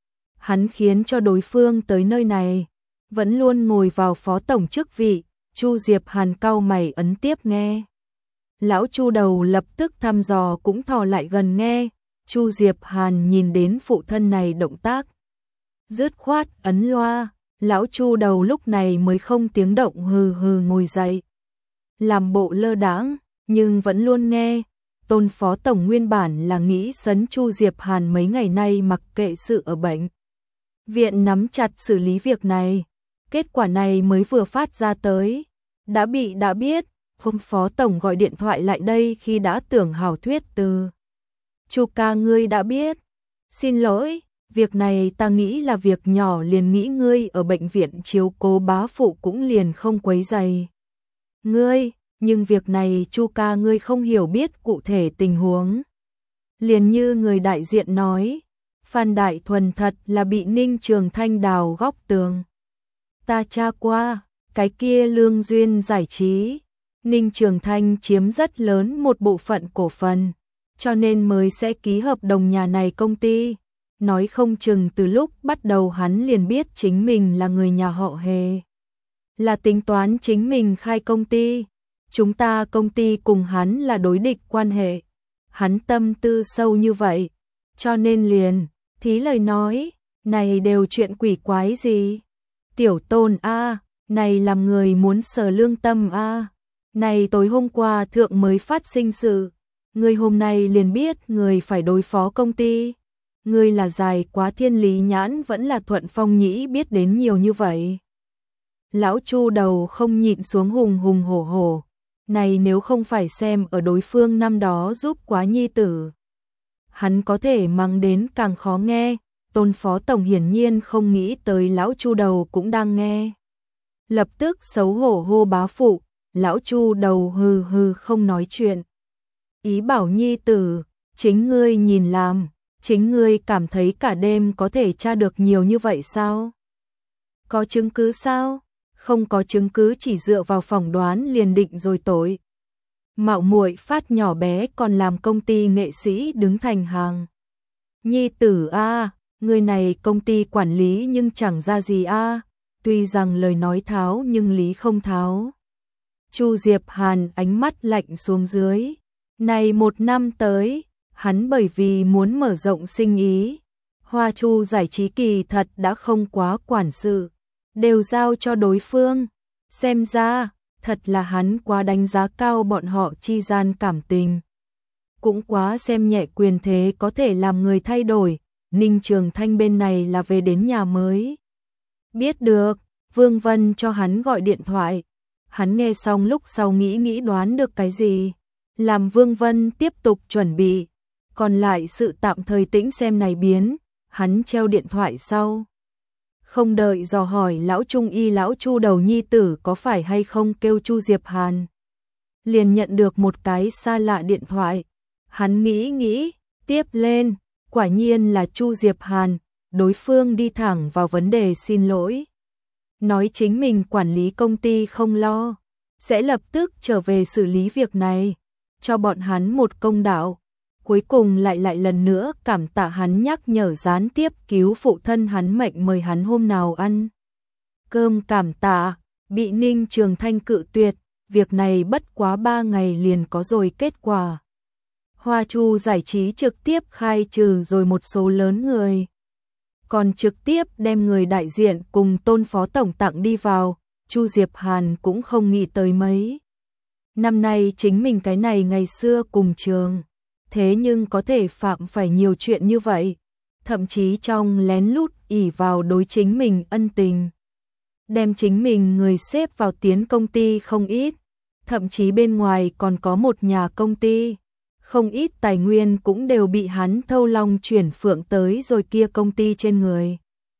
Hắn khiến cho đối phương tới nơi này, vẫn luôn ngồi vào phó tổng chức vị. Chu Diệp Hàn cau mày ấn tiếp nghe. Lão Chu đầu lập tức thăm dò cũng thò lại gần nghe. Chu Diệp Hàn nhìn đến phụ thân này động tác dứt khoát ấn loa, lão Chu đầu lúc này mới không tiếng động hừ hừ ngồi dậy. Làm bộ lơ đãng, nhưng vẫn luôn nghe. Tôn phó tổng nguyên bản là nghĩ sấn Chu Diệp Hàn mấy ngày nay mặc kệ sự ở bệnh viện nắm chặt xử lý việc này. Kết quả này mới vừa phát ra tới, đã bị đã biết. Hôm phó tổng gọi điện thoại lại đây khi đã tưởng hảo thuyết từ. Chu ca ngươi đã biết. Xin lỗi, việc này ta nghĩ là việc nhỏ, liền nghĩ ngươi ở bệnh viện chiếu cố bá phụ cũng liền không quấy rầy ngươi, nhưng việc này Chu ca ngươi không hiểu biết cụ thể tình huống. Liền như người đại diện nói, Phan Đại Thuần thật là bị Ninh Trường Thanh đào góc tường. Ta tra qua, cái kia Lương Duyên giải trí, Ninh Trường Thanh chiếm rất lớn một bộ phận cổ phần, cho nên mới sẽ ký hợp đồng nhà này công ty. Nói không chừng từ lúc bắt đầu hắn liền biết chính mình là người nhà họ Hề, là tính toán chính mình khai công ty. Chúng ta công ty cùng hắn là đối địch quan hệ. Hắn tâm tư sâu như vậy, cho nên liền, thí lời nói, này đều chuyện quỷ quái gì. Tiểu Tôn a, này làm người muốn sờ lương tâm a. Này tối hôm qua thượng mới phát sinh sự, người hôm nay liền biết người phải đối phó công ty. Người là dài quá thiên lý nhãn vẫn là Thuận Phong Nhĩ biết đến nhiều như vậy. Lão Chu đầu không nhịn xuống hùng hùng hổ hổ. Này nếu không phải xem ở đối phương năm đó giúp quá nhi tử, hắn có thể mắng đến càng khó nghe. Tôn phó tổng hiển nhiên không nghĩ tới lão Chu đầu cũng đang nghe. Lập tức xấu hổ hô bá phụ, lão Chu đầu hừ hừ không nói chuyện. Ý bảo nhi tử, chính ngươi nhìn làm, chính ngươi cảm thấy cả đêm có thể tra được nhiều như vậy sao? Có chứng cứ sao? Không có chứng cứ, chỉ dựa vào phỏng đoán liền định rồi tội. Mạo muội phát nhỏ bé còn làm công ty nghệ sĩ đứng thành hàng. Nhi tử a, người này công ty quản lý nhưng chẳng ra gì a, tuy rằng lời nói tháo nhưng lý không tháo. Chu Diệp Hàn ánh mắt lạnh xuống dưới. Này một năm tới, hắn bởi vì muốn mở rộng sinh ý, Hoa Chu giải trí kỳ thật đã không quá quản sự, đều giao cho đối phương. Xem ra, thật là hắn quá đánh giá cao bọn họ chi gian cảm tình. Cũng quá xem nhẹ quyền thế có thể làm người thay đổi. Ninh Trường Thanh bên này là về đến nhà mới biết được, Vương Vân cho hắn gọi điện thoại. Hắn nghe xong lúc sau nghĩ nghĩ đoán được cái gì, làm Vương Vân tiếp tục chuẩn bị. Còn lại sự tạm thời tĩnh xem này biến, hắn treo điện thoại sau. Không đợi dò hỏi lão Trung y lão Chu đầu nhi tử có phải hay không kêu Chu Diệp Hàn. Liền nhận được một cái xa lạ điện thoại. Hắn nghĩ nghĩ, tiếp lên, quả nhiên là Chu Diệp Hàn. Đối phương đi thẳng vào vấn đề xin lỗi. Nói chính mình quản lý công ty không lo, sẽ lập tức trở về xử lý việc này, cho bọn hắn một công đạo. Cuối cùng lại lại lần nữa cảm tạ hắn nhắc nhở gián tiếp cứu phụ thân hắn mệnh mời hắn hôm nào ăn cơm cảm tạ, bị Ninh Trường Thanh cự tuyệt, việc này bất quá ba ngày liền có rồi kết quả. Hoa Chu giải trí trực tiếp khai trừ rồi một số lớn người, còn trực tiếp đem người đại diện cùng Tôn phó tổng tặng đi vào. Chu Diệp Hàn cũng không nghĩ tới mấy năm nay chính mình cái này ngày xưa cùng trường, thế nhưng có thể phạm phải nhiều chuyện như vậy, thậm chí trong lén lút ỷ vào đối chính mình ân tình, đem chính mình người xếp vào tiến công ty không ít, thậm chí bên ngoài còn có một nhà công ty, không ít tài nguyên cũng đều bị hắn thâu long chuyển phượng tới rồi kia công ty trên người.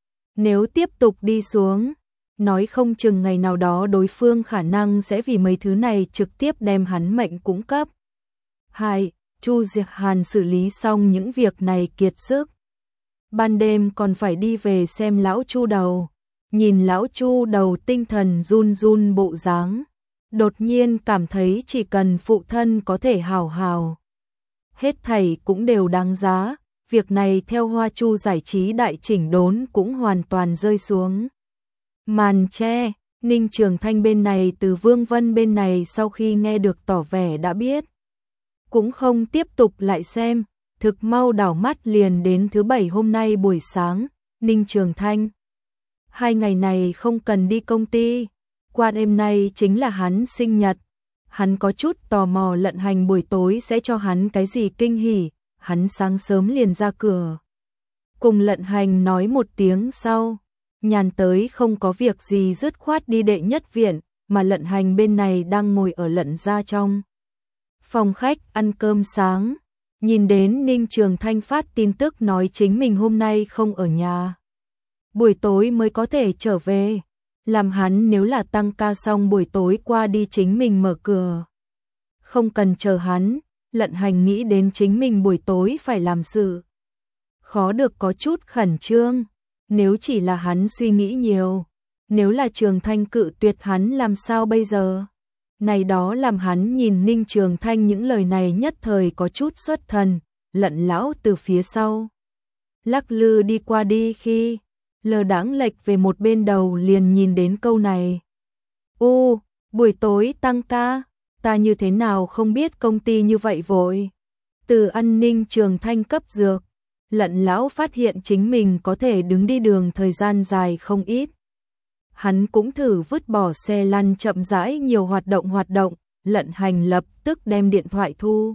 Nếu tiếp tục đi xuống, nói không chừng ngày nào đó đối phương khả năng sẽ vì mấy thứ này trực tiếp đem hắn mệnh cũng cấp. Hai, Chu Diệp Hàn xử lý xong những việc này kiệt sức. ban đêm còn phải đi về xem lão Chu Đầu. Nhìn lão Chu Đầu tinh thần run run bộ dáng, đột nhiên cảm thấy chỉ cần phụ thân có thể hào hào, hết thảy cũng đều đáng giá. Việc này theo Hoa Chu giải trí đại chỉnh đốn cũng hoàn toàn rơi xuống màn che. Ninh Trường Thanh bên này từ Vương Vân bên này sau khi nghe được tỏ vẻ đã biết, cũng không tiếp tục lại xem, thực mau đảo mắt liền đến thứ bảy hôm nay buổi sáng. Ninh Trường Thanh hai ngày này không cần đi công ty, qua đêm nay chính là hắn sinh nhật. Hắn có chút tò mò Lận Hành buổi tối sẽ cho hắn cái gì kinh hỉ. Hắn sáng sớm liền ra cửa, cùng Lận Hành nói một tiếng sau, nhàn tới không có việc gì dứt khoát đi đệ nhất viện, mà Lận Hành bên này đang ngồi ở Lận gia trong phòng khách ăn cơm sáng, nhìn đến Ninh Trường Thanh phát tin tức nói chính mình hôm nay không ở nhà, buổi tối mới có thể trở về, làm hắn nếu là tăng ca xong buổi tối qua đi chính mình mở cửa, không cần chờ hắn. Lận Hành nghĩ đến chính mình buổi tối phải làm sự, khó được có chút khẩn trương. Nếu chỉ là hắn suy nghĩ nhiều, nếu là Trường Thanh cự tuyệt hắn làm sao bây giờ? Này đó làm hắn nhìn Ninh Trường Thanh những lời này nhất thời có chút xuất thần. Lận lão từ phía sau lắc lư đi qua đi khi lờ đãng lệch về một bên đầu liền nhìn đến câu này. U, buổi tối tăng ca, ta như thế nào không biết công ty như vậy vội. Từ ăn Ninh Trường Thanh cấp dược, Lận lão phát hiện chính mình có thể đứng đi đường thời gian dài không ít. Hắn cũng thử vứt bỏ xe lăn chậm rãi nhiều hoạt động hoạt động. Lận Hành lập tức đem điện thoại thu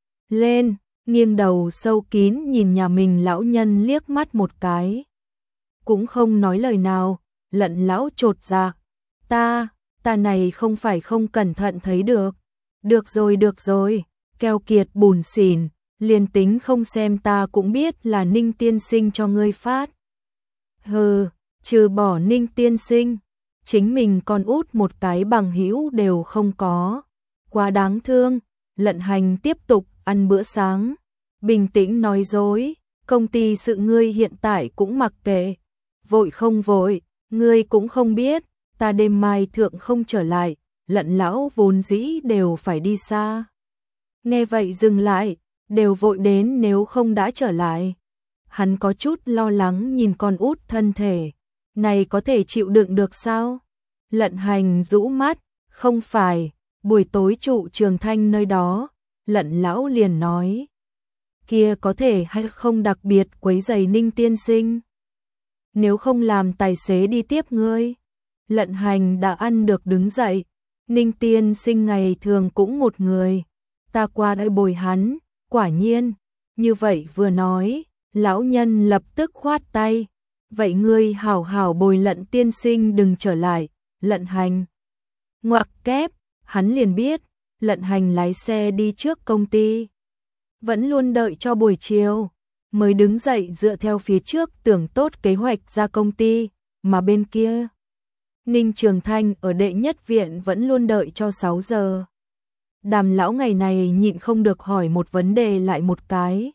lên, nghiêng đầu sâu kín nhìn nhà mình lão nhân liếc mắt một cái, cũng không nói lời nào. Lận lão chột dạ, ta, ta này không phải không cẩn thận thấy được. Được rồi được rồi, keo kiệt bùn xỉn, liền tính không xem ta cũng biết là Ninh tiên sinh cho ngươi phát. Hừ, trừ bỏ Ninh tiên sinh, chính mình còn út một cái bằng hữu đều không có, quá đáng thương. Lận Hành tiếp tục ăn bữa sáng, bình tĩnh nói dối, công ty sự ngươi hiện tại cũng mặc kệ, vội không vội, ngươi cũng không biết, ta đêm mai thượng không trở lại. Lận lão vốn dĩ đều phải đi xa, nghe vậy dừng lại, đều vội đến nếu không đã trở lại. Hắn có chút lo lắng nhìn con út thân thể, này có thể chịu đựng được sao? Lận Hành rũ mắt, không phải, buổi tối trụ Trường Thanh nơi đó. Lận lão liền nói, kia có thể hay không đặc biệt quấy rầy Ninh tiên sinh, nếu không làm tài xế đi tiếp ngươi. Lận Hành đã ăn được đứng dậy, Ninh tiên sinh ngày thường cũng một người, ta qua đây bồi hắn. Quả nhiên, như vậy vừa nói, lão nhân lập tức khoát tay, vậy ngươi hảo hảo bồi Lận tiên sinh đừng trở lại. Lận Hành ngoặc kép, hắn liền biết, Lận Hành lái xe đi trước công ty, vẫn luôn đợi cho buổi chiều, mới đứng dậy dựa theo phía trước tưởng tốt kế hoạch ra công ty, mà bên kia Ninh Trường Thanh ở đệ nhất viện vẫn luôn đợi cho sáu giờ. Đàm lão ngày này nhịn không được hỏi một vấn đề lại một cái,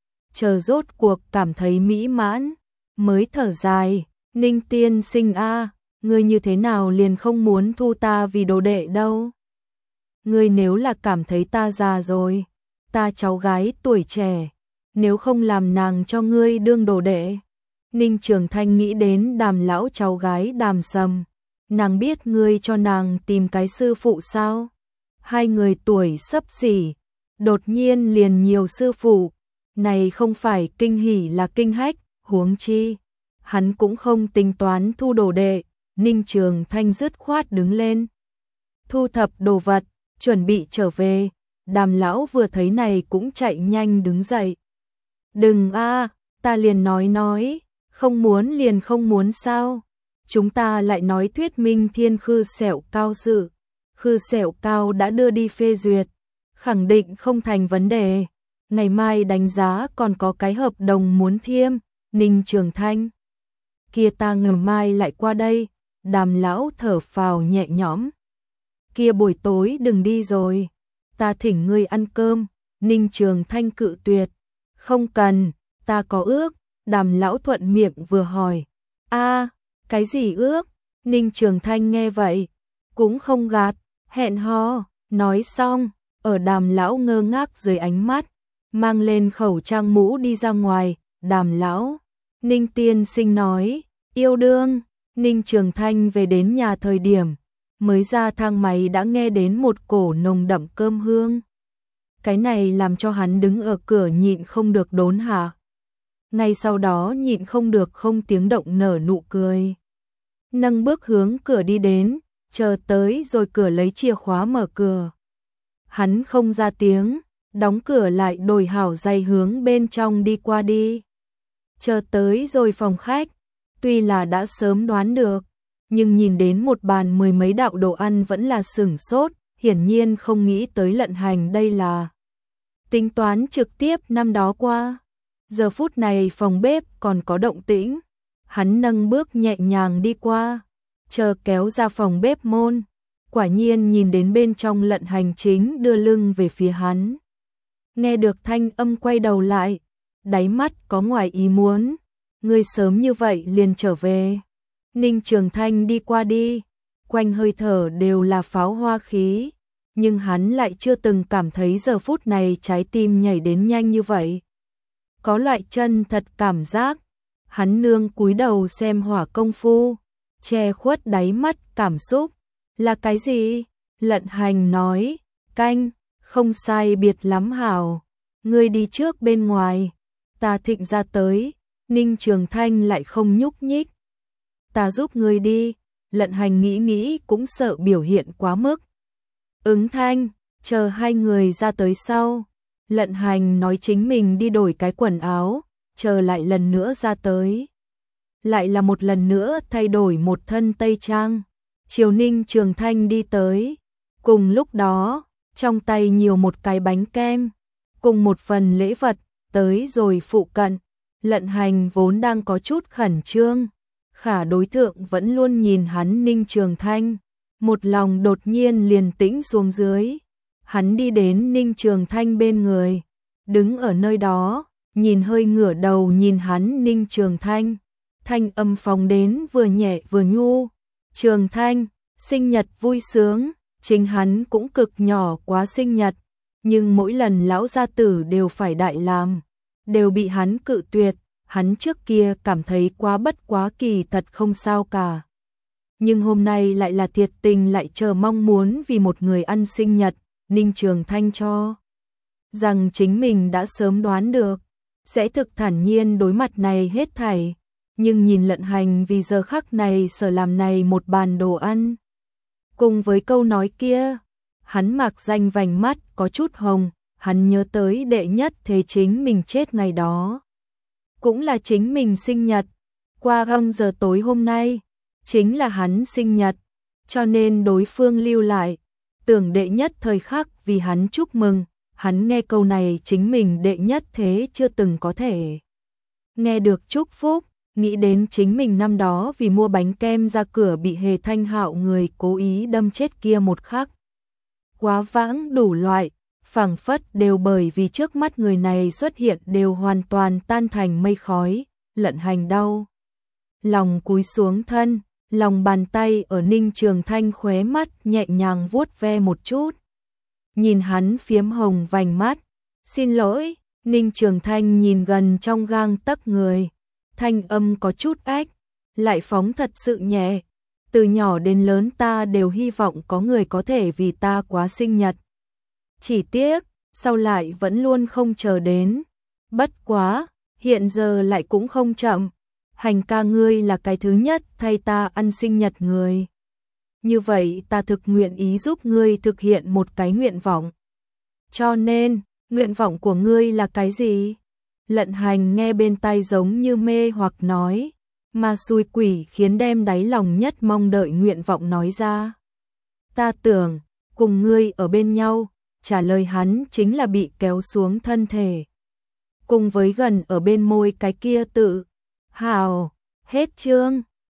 chờ rốt cuộc cảm thấy mỹ mãn, mới thở dài, Ninh tiên sinh a, ngươi như thế nào liền không muốn thu ta vì đồ đệ đâu? Ngươi nếu là cảm thấy ta già rồi, ta cháu gái tuổi trẻ, nếu không làm nàng cho ngươi đương đồ đệ. Ninh Trường Thanh nghĩ đến Đàm lão cháu gái Đàm Sầm, nàng biết ngươi cho nàng tìm cái sư phụ sao? Hai người tuổi xấp xỉ, đột nhiên liền nhiều sư phụ, này không phải kinh hỉ là kinh hách, huống chi hắn cũng không tính toán thu đồ đệ. Ninh Trường Thanh dứt khoát đứng lên, thu thập đồ vật, chuẩn bị trở về. Đàm lão vừa thấy này cũng chạy nhanh đứng dậy. Đừng a, ta liền nói nói, không muốn liền không muốn sao? Chúng ta lại nói thuyết minh thiên khư sẹo cao sự. Khư sẹo cao đã đưa đi phê duyệt, khẳng định không thành vấn đề. Ngày mai đánh giá còn có cái hợp đồng muốn thiêm. Ninh Trường Thanh, kia ta ngày mai lại qua đây. Đàm lão thở phào nhẹ nhõm. Kia buổi tối đừng đi rồi, ta thỉnh ngươi ăn cơm. Ninh Trường Thanh cự tuyệt, không cần, ta có ước, Đàm lão thuận miệng vừa hỏi. A, cái gì ước? Ninh Trường Thanh nghe vậy, cũng không gạt, hẹn hò, nói xong, ở Đàm lão ngơ ngác dưới ánh mắt, mang lên khẩu trang mũ đi ra ngoài. Đàm lão, Ninh tiên sinh nói, yêu đương. Ninh Trường Thanh về đến nhà thời điểm, mới ra thang máy đã nghe đến một cổ nồng đậm cơm hương. Cái này làm cho hắn đứng ở cửa nhịn không được đốn hạ. Ngay sau đó nhịn không được không tiếng động nở nụ cười. Nâng bước hướng cửa đi đến, chờ tới rồi cửa lấy chìa khóa mở cửa. Hắn không ra tiếng, đóng cửa lại đổi hảo giày hướng bên trong đi qua đi. Chờ tới rồi phòng khách, tuy là đã sớm đoán được, nhưng nhìn đến một bàn mười mấy đạo đồ ăn vẫn là sửng sốt, hiển nhiên không nghĩ tới Lận Hành đây là tính toán trực tiếp năm đó qua. Giờ phút này phòng bếp còn có động tĩnh, hắn nâng bước nhẹ nhàng đi qua, chờ kéo ra phòng bếp môn, quả nhiên nhìn đến bên trong Lận Hành chính đưa lưng về phía hắn. Nghe được thanh âm quay đầu lại, đáy mắt có ngoài ý muốn, ngươi sớm như vậy liền trở về. Ninh Trường Thanh đi qua đi, quanh hơi thở đều là pháo hoa khí, nhưng hắn lại chưa từng cảm thấy giờ phút này trái tim nhảy đến nhanh như vậy. Có loại chân thật cảm giác, hắn nương cúi đầu xem hỏa công phu, che khuất đáy mắt cảm xúc. Là cái gì? Lận Hành nói, canh, không sai biệt lắm hảo, ngươi đi trước bên ngoài, ta thịnh ra tới. Ninh Trường Thanh lại không nhúc nhích. Ta giúp ngươi đi. Lận Hành nghĩ nghĩ cũng sợ biểu hiện quá mức. Ứng thanh, chờ hai người ra tới sau. Lận Hành nói chính mình đi đổi cái quần áo, chờ lại lần nữa ra tới. Lại là một lần nữa thay đổi một thân tây trang. Chiều Ninh Trường Thanh đi tới. Cùng lúc đó, trong tay nhiều một cái bánh kem, cùng một phần lễ vật, tới rồi phụ cận. Lận Hành vốn đang có chút khẩn trương, khả đối tượng vẫn luôn nhìn hắn Ninh Trường Thanh, một lòng đột nhiên liền tĩnh xuống dưới. Hắn đi đến Ninh Trường Thanh bên người, đứng ở nơi đó, nhìn hơi ngửa đầu nhìn hắn Ninh Trường Thanh, thanh âm phóng đến vừa nhẹ vừa nhu. Trường Thanh, sinh nhật vui sướng. Chính hắn cũng cực nhỏ quá sinh nhật, nhưng mỗi lần lão gia tử đều phải đại làm, đều bị hắn cự tuyệt. Hắn trước kia cảm thấy quá bất quá kỳ thật không sao cả, nhưng hôm nay lại là thiệt tình lại chờ mong muốn vì một người ăn sinh nhật. Ninh Trường Thanh cho rằng chính mình đã sớm đoán được, sẽ thực thản nhiên đối mặt này hết thảy, nhưng nhìn Lận Hành vì giờ khắc này sở làm này một bàn đồ ăn, cùng với câu nói kia, hắn mạc danh vành mắt có chút hồng. Hắn nhớ tới đệ nhất thế chính mình chết ngày đó, cũng là chính mình sinh nhật, qua găng giờ tối hôm nay, chính là hắn sinh nhật, cho nên đối phương lưu lại, tưởng đệ nhất thời khắc vì hắn chúc mừng. Hắn nghe câu này chính mình đệ nhất thế chưa từng có thể nghe được chúc phúc, nghĩ đến chính mình năm đó vì mua bánh kem ra cửa bị Hề Thanh Hạo người cố ý đâm chết kia một khắc. Quá vãng đủ loại, phảng phất đều bởi vì trước mắt người này xuất hiện đều hoàn toàn tan thành mây khói. Lận Hành đau lòng cúi xuống thân, lòng bàn tay ở Ninh Trường Thanh khóe mắt nhẹ nhàng vuốt ve một chút. Nhìn hắn phiếm hồng vành mắt, xin lỗi. Ninh Trường Thanh nhìn gần trong gang tấc người, thanh âm có chút ách, lại phóng thật sự nhẹ. Từ nhỏ đến lớn ta đều hy vọng có người có thể vì ta quá sinh nhật. Chỉ tiếc, sau lại vẫn luôn không chờ đến. Bất quá, hiện giờ lại cũng không chậm. Hành ca ngươi là cái thứ nhất thay ta ăn sinh nhật người. Như vậy ta thực nguyện ý giúp ngươi thực hiện một cái nguyện vọng. Cho nên, nguyện vọng của ngươi là cái gì? Lận Hành nghe bên tai giống như mê hoặc nói, mà xui quỷ khiến đem đáy lòng nhất mong đợi nguyện vọng nói ra. Ta tưởng, cùng ngươi ở bên nhau. Trả lời hắn chính là bị kéo xuống thân thể, cùng với gần ở bên môi cái kia tự hào. Hết chương.